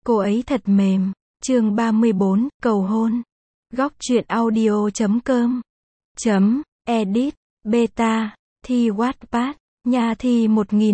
Cô ấy thật mềm. Chương 34, cầu hôn. Góc truyện audio.com .edit Beta Thi Wattpad Nhà thi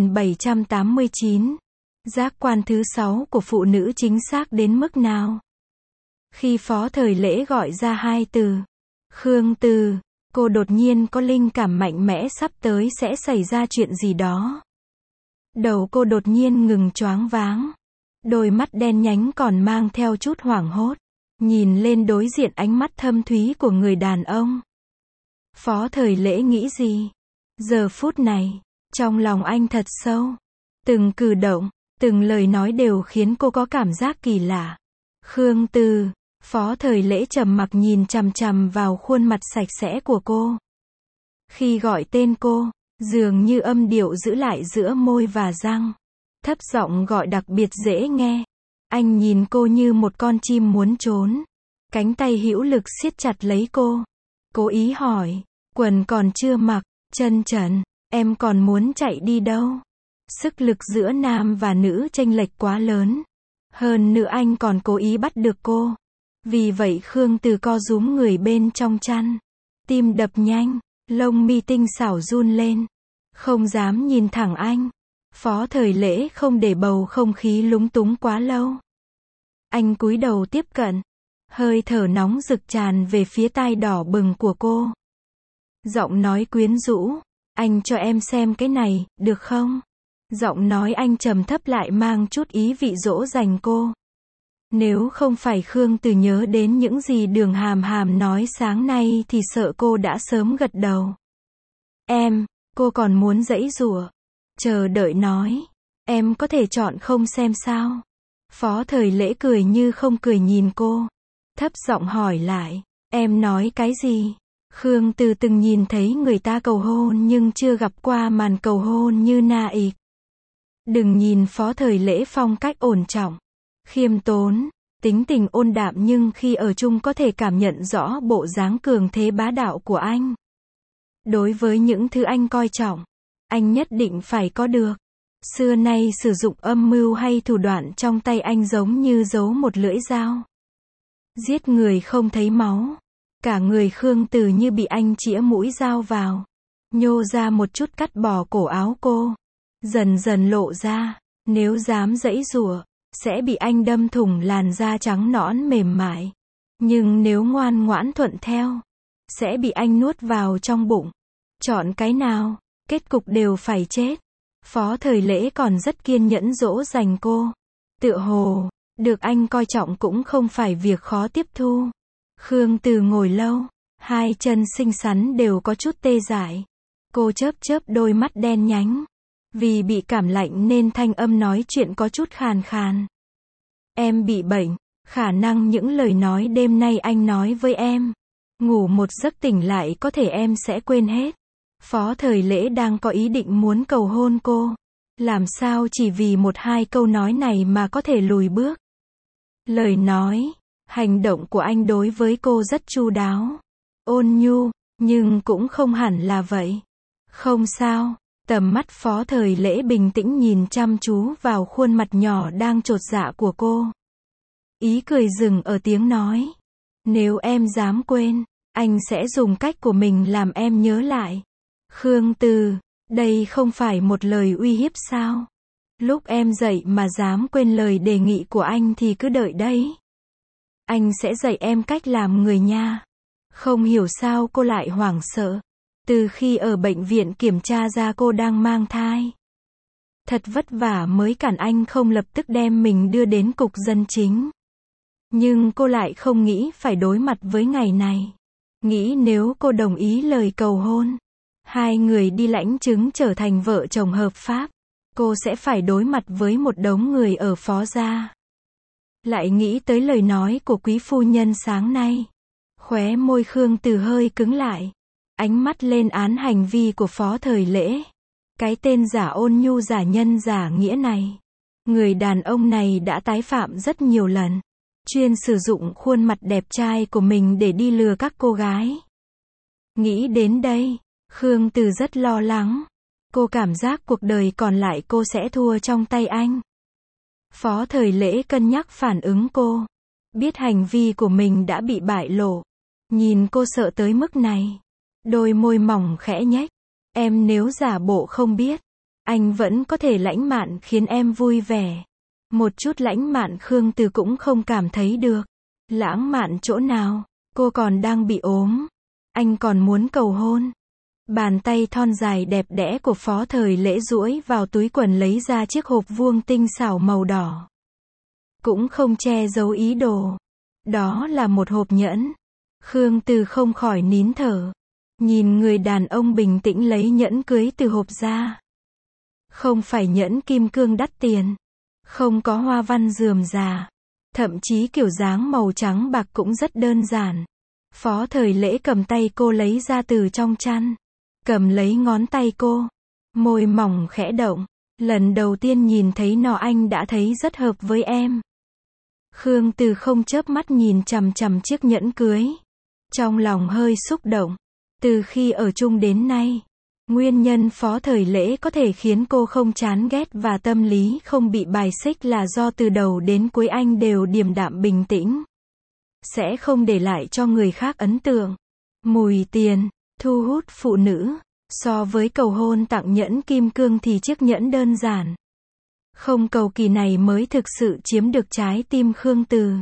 1789. Giác quan thứ 6 của phụ nữ chính xác đến mức nào? Khi Phó Thời Lễ gọi ra hai từ Khương Từ, cô đột nhiên có linh cảm mạnh mẽ sắp tới sẽ xảy ra chuyện gì đó. Đầu cô đột nhiên ngừng choáng váng. Đôi mắt đen nhánh còn mang theo chút hoảng hốt, nhìn lên đối diện ánh mắt thâm thúy của người đàn ông. Phó Thời Lễ nghĩ gì? Giờ phút này, trong lòng anh thật sâu. Từng cử động, từng lời nói đều khiến cô có cảm giác kỳ lạ. Khương Từ, Phó Thời Lễ trầm mặc nhìn chằm chằm vào khuôn mặt sạch sẽ của cô. Khi gọi tên cô, dường như âm điệu giữ lại giữa môi và răng. Thấp giọng gọi đặc biệt dễ nghe. Anh nhìn cô như một con chim muốn trốn. Cánh tay hữu lực siết chặt lấy cô. Cố ý hỏi, quần còn chưa mặc, chân trần, em còn muốn chạy đi đâu? Sức lực giữa nam và nữ chênh lệch quá lớn. Hơn nữa anh còn cố ý bắt được cô. Vì vậy Khương Từ co rúm người bên trong chăn. Tim đập nhanh, lông mi tinh xảo run lên. Không dám nhìn thẳng anh. Phó Thời Lễ không để bầu không khí lúng túng quá lâu. Anh cúi đầu tiếp cận. Hơi thở nóng rực tràn về phía tai đỏ bừng của cô. Giọng nói quyến rũ. Anh cho em xem cái này, được không? Giọng nói anh trầm thấp lại mang chút ý vị dỗ dành cô. Nếu không phải Khương Từ nhớ đến những gì Đường Hàm Hàm nói sáng nay thì sợ cô đã sớm gật đầu. Cô còn muốn giãy giụa. Chờ đợi nói. Em có thể chọn không xem sao? Phó Thời Lễ cười như không cười nhìn cô. Thấp giọng hỏi lại. Em nói cái gì? Khương Từ từng nhìn thấy người ta cầu hôn nhưng chưa gặp qua màn cầu hôn như na ịch. Đừng nhìn Phó Thời Lễ phong cách ổn trọng, khiêm tốn, tính tình ôn đạm nhưng khi ở chung có thể cảm nhận rõ bộ dáng cường thế bá đạo của anh. Đối với những thứ anh coi trọng, anh nhất định phải có được. Xưa nay sử dụng âm mưu hay thủ đoạn trong tay anh giống như giấu một lưỡi dao. Giết người không thấy máu. Cả người Khương Từ như bị anh chĩa mũi dao vào. Nhô ra một chút cắt bỏ cổ áo cô. Dần dần lộ ra. Nếu dám giãy giụa, sẽ bị anh đâm thủng làn da trắng nõn mềm mại. Nhưng nếu ngoan ngoãn thuận theo, sẽ bị anh nuốt vào trong bụng. Chọn cái nào, kết cục đều phải chết. Phó Thời Lễ còn rất kiên nhẫn dỗ dành cô. Tựa hồ, được anh coi trọng cũng không phải việc khó tiếp thu. Khương Từ ngồi lâu, hai chân xinh xắn đều có chút tê dại. Cô chớp chớp đôi mắt đen nhánh. Vì bị cảm lạnh nên thanh âm nói chuyện có chút khàn khàn. Em bị bệnh, khả năng những lời nói đêm nay anh nói với em. Ngủ một giấc tỉnh lại có thể em sẽ quên hết. Phó Thời Lễ đang có ý định muốn cầu hôn cô. Làm sao chỉ vì một hai câu nói này mà có thể lùi bước. Lời nói, hành động của anh đối với cô rất chu đáo, ôn nhu, nhưng cũng không hẳn là vậy. Không sao. Tầm mắt Phó Thời Lễ bình tĩnh nhìn chăm chú vào khuôn mặt nhỏ đang chột dạ của cô. Ý cười dừng ở tiếng nói. Nếu em dám quên, anh sẽ dùng cách của mình làm em nhớ lại. Khương Từ, đây không phải một lời uy hiếp sao? Lúc em dậy mà dám quên lời đề nghị của anh thì cứ đợi đấy. Anh sẽ dạy em cách làm người nha. Không hiểu sao cô lại hoảng sợ. Từ khi ở bệnh viện kiểm tra ra cô đang mang thai. Thật vất vả mới cản anh không lập tức đem mình đưa đến cục dân chính. Nhưng cô lại không nghĩ phải đối mặt với ngày này. Nghĩ nếu cô đồng ý lời cầu hôn, hai người đi lãnh chứng trở thành vợ chồng hợp pháp, cô sẽ phải đối mặt với một đống người ở Phó gia. Lại nghĩ tới lời nói của quý phu nhân sáng nay. Khóe môi Khương Từ hơi cứng lại. Ánh mắt lên án hành vi của Phó Thời Lễ. Cái tên giả ôn nhu giả nhân giả nghĩa này. Người đàn ông này đã tái phạm rất nhiều lần. Chuyên sử dụng khuôn mặt đẹp trai của mình để đi lừa các cô gái. Nghĩ đến đây, Khương Từ rất lo lắng. Cô cảm giác cuộc đời còn lại cô sẽ thua trong tay anh. Phó Thời Lễ cân nhắc phản ứng cô. Biết hành vi của mình đã bị bại lộ. Nhìn cô sợ tới mức này. Đôi môi mỏng khẽ nhếch. Em nếu giả bộ không biết, anh vẫn có thể lãng mạn khiến em vui vẻ. Một chút lãng mạn Khương Từ cũng không cảm thấy được. Lãng mạn chỗ nào, cô còn đang bị ốm. Anh còn muốn cầu hôn. Bàn tay thon dài đẹp đẽ của Phó Thời Lễ duỗi vào túi quần lấy ra chiếc hộp vuông tinh xảo màu đỏ. Cũng không che giấu ý đồ. Đó là một hộp nhẫn. Khương Từ không khỏi nín thở. Nhìn người đàn ông bình tĩnh lấy nhẫn cưới từ hộp ra. Không phải nhẫn kim cương đắt tiền. Không có hoa văn rườm rà. Thậm chí kiểu dáng màu trắng bạc cũng rất đơn giản. Phó Thời Lễ cầm tay cô lấy ra từ trong chăn. Cầm lấy ngón tay cô. Môi mỏng khẽ động. Lần đầu tiên nhìn thấy nó anh đã thấy rất hợp với em. Khương Từ không chớp mắt nhìn chằm chằm chiếc nhẫn cưới. Trong lòng hơi xúc động. Từ khi ở chung đến nay, nguyên nhân Phó Thời Lễ có thể khiến cô không chán ghét và tâm lý không bị bài xích là do từ đầu đến cuối anh đều điềm đạm bình tĩnh. Sẽ không để lại cho người khác ấn tượng. Mùi tiền, thu hút phụ nữ. So với cầu hôn tặng nhẫn kim cương thì chiếc nhẫn đơn giản, không cầu kỳ này mới thực sự chiếm được trái tim Khương Từ.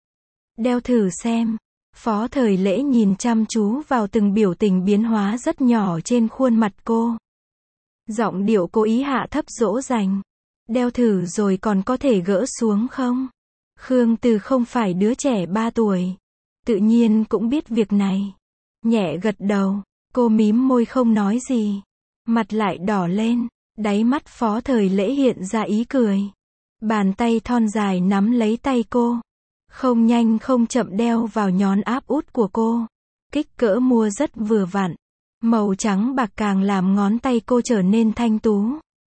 Đeo thử xem. Phó Thời Lễ nhìn chăm chú vào từng biểu tình biến hóa rất nhỏ trên khuôn mặt cô. Giọng điệu cố ý hạ thấp dỗ dành. Đeo thử rồi còn có thể gỡ xuống không? Khương Từ không phải đứa trẻ 3 tuổi. Tự nhiên cũng biết việc này. Nhẹ gật đầu. Cô mím môi không nói gì. Mặt lại đỏ lên. Đáy mắt Phó Thời Lễ hiện ra ý cười. Bàn tay thon dài nắm lấy tay cô. Không nhanh không chậm đeo vào nhón áp út của cô. Kích cỡ mua rất vừa vặn. Màu trắng bạc càng làm ngón tay cô trở nên thanh tú.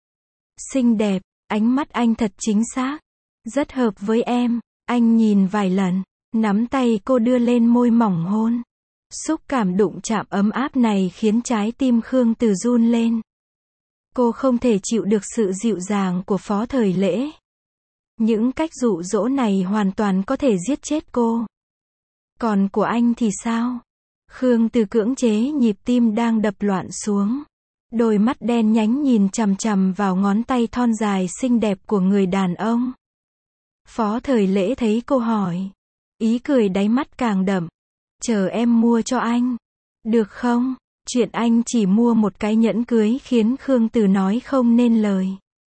Xinh đẹp, ánh mắt anh thật chính xác. Rất hợp với em. Anh nhìn vài lần, nắm tay cô đưa lên môi mỏng hôn. Xúc cảm đụng chạm ấm áp này khiến trái tim Khương Từ run lên. Cô không thể chịu được sự dịu dàng của Phó Thời Lễ. Những cách dụ dỗ này hoàn toàn có thể giết chết cô. Còn của anh thì sao? Khương Từ cưỡng chế nhịp tim đang đập loạn xuống. Đôi mắt đen nhánh nhìn chằm chằm vào ngón tay thon dài xinh đẹp của người đàn ông. Phó Thời Lễ thấy cô hỏi. Ý cười đáy mắt càng đậm. Chờ em mua cho anh. Được không? Chuyện anh chỉ mua một cái nhẫn cưới khiến Khương Từ nói không nên lời.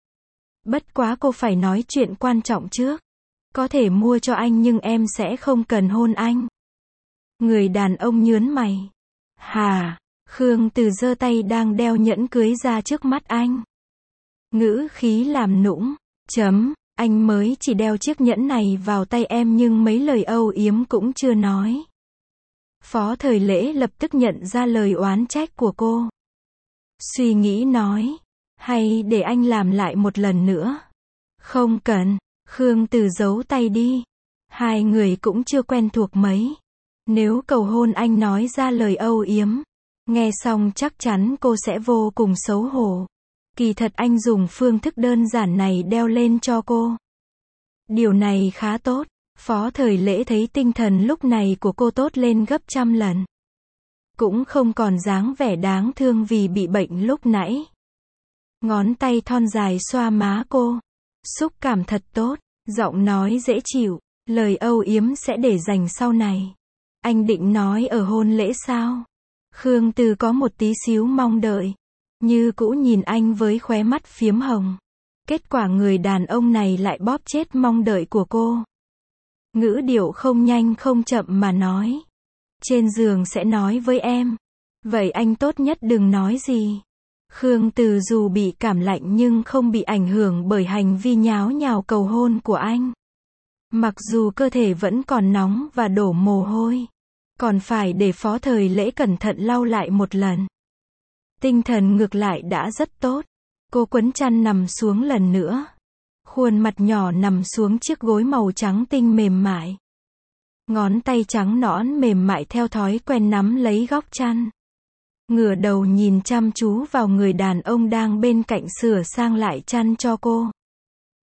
Bất quá cô phải nói chuyện quan trọng trước. Có thể mua cho anh nhưng em sẽ không cần hôn anh. Người đàn ông nhướng mày. Hà, Khương Từ giơ tay đang đeo nhẫn cưới ra trước mắt anh. Ngữ khí làm nũng. Anh mới chỉ đeo chiếc nhẫn này vào tay em nhưng mấy lời âu yếm cũng chưa nói. Phó Thời Lễ lập tức nhận ra lời oán trách của cô. Suy nghĩ nói. Hay để anh làm lại một lần nữa? Không cần. Khương Từ giấu tay đi. Hai người cũng chưa quen thuộc mấy. Nếu cầu hôn anh nói ra lời âu yếm. Nghe xong chắc chắn cô sẽ vô cùng xấu hổ. Kỳ thật anh dùng phương thức đơn giản này đeo lên cho cô. Điều này khá tốt. Phó Thời Lễ thấy tinh thần lúc này của cô tốt lên gấp trăm lần. Cũng không còn dáng vẻ đáng thương vì bị bệnh lúc nãy. Ngón tay thon dài xoa má cô. Xúc cảm thật tốt. Giọng nói dễ chịu. Lời âu yếm sẽ để dành sau này. Anh định nói ở hôn lễ sao? Khương Từ có một tí xíu mong đợi. Như cũ nhìn anh với khóe mắt phiếm hồng. Kết quả người đàn ông này lại bóp chết mong đợi của cô. Ngữ điệu không nhanh không chậm mà nói. Trên giường sẽ nói với em. Vậy anh tốt nhất đừng nói gì. Khương Từ dù bị cảm lạnh nhưng không bị ảnh hưởng bởi hành vi nháo nhào cầu hôn của anh. Mặc dù cơ thể vẫn còn nóng và đổ mồ hôi. Còn phải để Phó Thời Lễ cẩn thận lau lại một lần. Tinh thần ngược lại đã rất tốt. Cô quấn chăn nằm xuống lần nữa. Khuôn mặt nhỏ nằm xuống chiếc gối màu trắng tinh mềm mại. Ngón tay trắng nõn mềm mại theo thói quen nắm lấy góc chăn. Ngửa đầu nhìn chăm chú vào người đàn ông đang bên cạnh sửa sang lại chăn cho cô.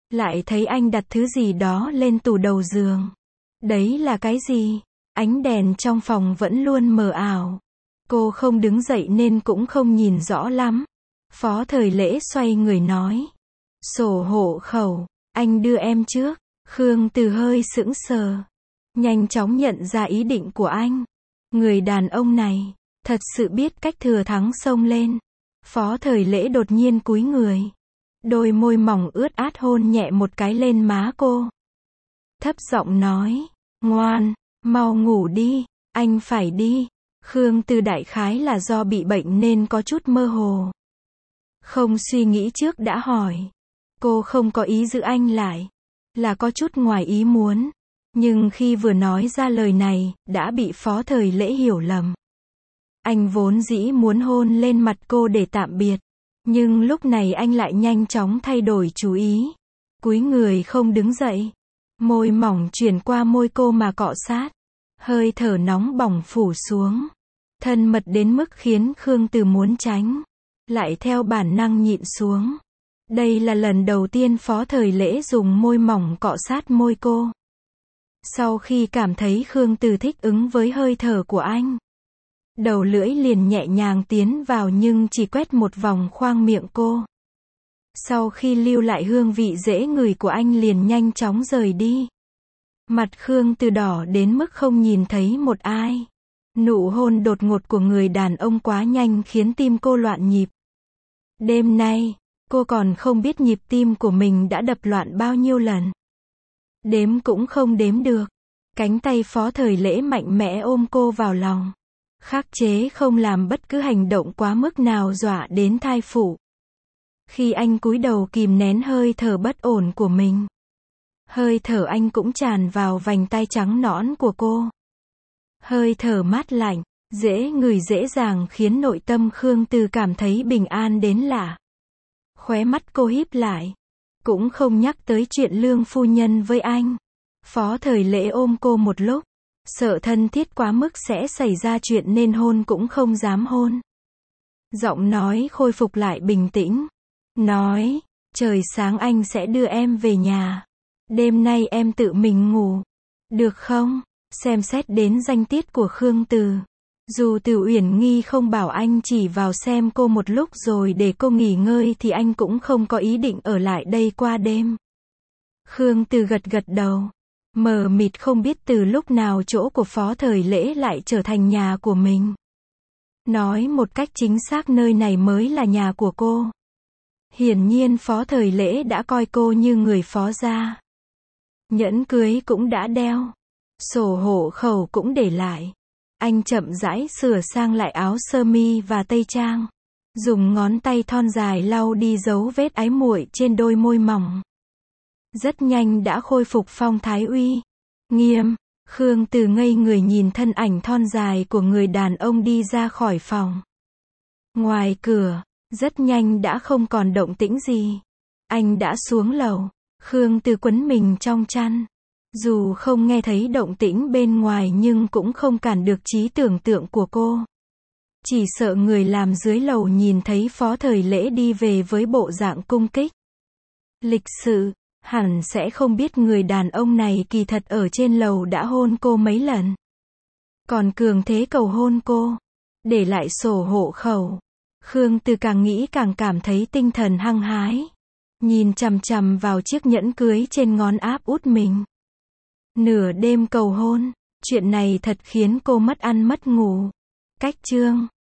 lại thấy anh đặt thứ gì đó lên tủ đầu giường. Đấy là cái gì? Ánh đèn trong phòng vẫn luôn mờ ảo. Cô không đứng dậy nên cũng không nhìn rõ lắm. Phó Thời Lễ xoay người nói. Sổ hộ khẩu, anh đưa em trước. Khương Từ hơi sững sờ. Nhanh chóng nhận ra ý định của anh. Người đàn ông này, thật sự biết cách thừa thắng xông lên. Phó Thời Lễ đột nhiên cúi người. Đôi môi mỏng ướt át hôn nhẹ một cái lên má cô. Thấp giọng nói. Ngoan, mau ngủ đi, anh phải đi. Khương Từ đại khái là do bị bệnh nên có chút mơ hồ. Không suy nghĩ trước đã hỏi. Cô không có ý giữ anh lại. Là có chút ngoài ý muốn. Nhưng khi vừa nói ra lời này, đã bị Phó Thời Lễ hiểu lầm. Anh vốn dĩ muốn hôn lên mặt cô để tạm biệt. Nhưng lúc này anh lại nhanh chóng thay đổi chú ý. Cúi người không đứng dậy. Môi mỏng chuyển qua môi cô mà cọ sát. Hơi thở nóng bỏng phủ xuống. Thân mật đến mức khiến Khương Từ muốn tránh. Lại theo bản năng nhịn xuống. Đây là lần đầu tiên Phó Thời Lễ dùng môi mỏng cọ sát môi cô. Sau khi cảm thấy Khương Từ thích ứng với hơi thở của anh, đầu lưỡi liền nhẹ nhàng tiến vào nhưng chỉ quét một vòng khoang miệng cô. Sau khi lưu lại hương vị dễ ngửi của anh liền nhanh chóng rời đi. Mặt Khương Từ đỏ đến mức không nhìn thấy một ai. Nụ hôn đột ngột của người đàn ông quá nhanh khiến tim cô loạn nhịp. Đêm nay, cô còn không biết nhịp tim của mình đã đập loạn bao nhiêu lần. Đếm cũng không đếm được. Cánh tay Phó Thời Lễ mạnh mẽ ôm cô vào lòng. Khắc chế không làm bất cứ hành động quá mức nào dọa đến thai phụ. Khi anh cúi đầu kìm nén hơi thở bất ổn của mình. Hơi thở anh cũng tràn vào vành tay trắng nõn của cô. Hơi thở mát lạnh, dễ ngửi dễ dàng khiến nội tâm Khương Từ cảm thấy bình an đến lạ. Khóe mắt cô híp lại. Cũng không nhắc tới chuyện Lương phu nhân với anh. Phó Thời Lễ ôm cô một lúc. Sợ thân thiết quá mức sẽ xảy ra chuyện nên hôn cũng không dám hôn. Giọng nói khôi phục lại bình tĩnh. Nói, trời sáng anh sẽ đưa em về nhà. Đêm nay em tự mình ngủ. Được không? Xem xét đến danh tiết của Khương Từ. Dù Từ Uyển Nghi không bảo anh chỉ vào xem cô một lúc rồi để cô nghỉ ngơi thì anh cũng không có ý định ở lại đây qua đêm. Khương Từ gật gật đầu. Mờ mịt không biết từ lúc nào chỗ của Phó Thời Lễ lại trở thành nhà của mình. Nói một cách chính xác nơi này mới là nhà của cô. Hiển nhiên Phó Thời Lễ đã coi cô như người phó gia. Nhẫn cưới cũng đã đeo. Sổ hộ khẩu cũng để lại. Anh chậm rãi sửa sang lại áo sơ mi và tây trang. Dùng ngón tay thon dài lau đi dấu vết ái muội trên đôi môi mỏng. Rất nhanh đã khôi phục phong thái uy nghiêm. Khương Từ ngây người nhìn thân ảnh thon dài của người đàn ông đi ra khỏi phòng. Ngoài cửa, rất nhanh đã không còn động tĩnh gì. Anh đã xuống lầu. Khương Từ quấn mình trong chăn. Dù không nghe thấy động tĩnh bên ngoài nhưng cũng không cản được trí tưởng tượng của cô. Chỉ sợ người làm dưới lầu nhìn thấy Phó Thời Lễ đi về với bộ dạng cung kích. Lịch sự, hẳn sẽ không biết người đàn ông này kỳ thật ở trên lầu đã hôn cô mấy lần. Còn cường thế cầu hôn cô. Để lại sổ hộ khẩu. Khương Từ càng nghĩ càng cảm thấy tinh thần hăng hái. Nhìn chằm chằm vào chiếc nhẫn cưới trên ngón áp út mình. Nửa đêm cầu hôn. Chuyện này thật khiến cô mất ăn mất ngủ. Cách chương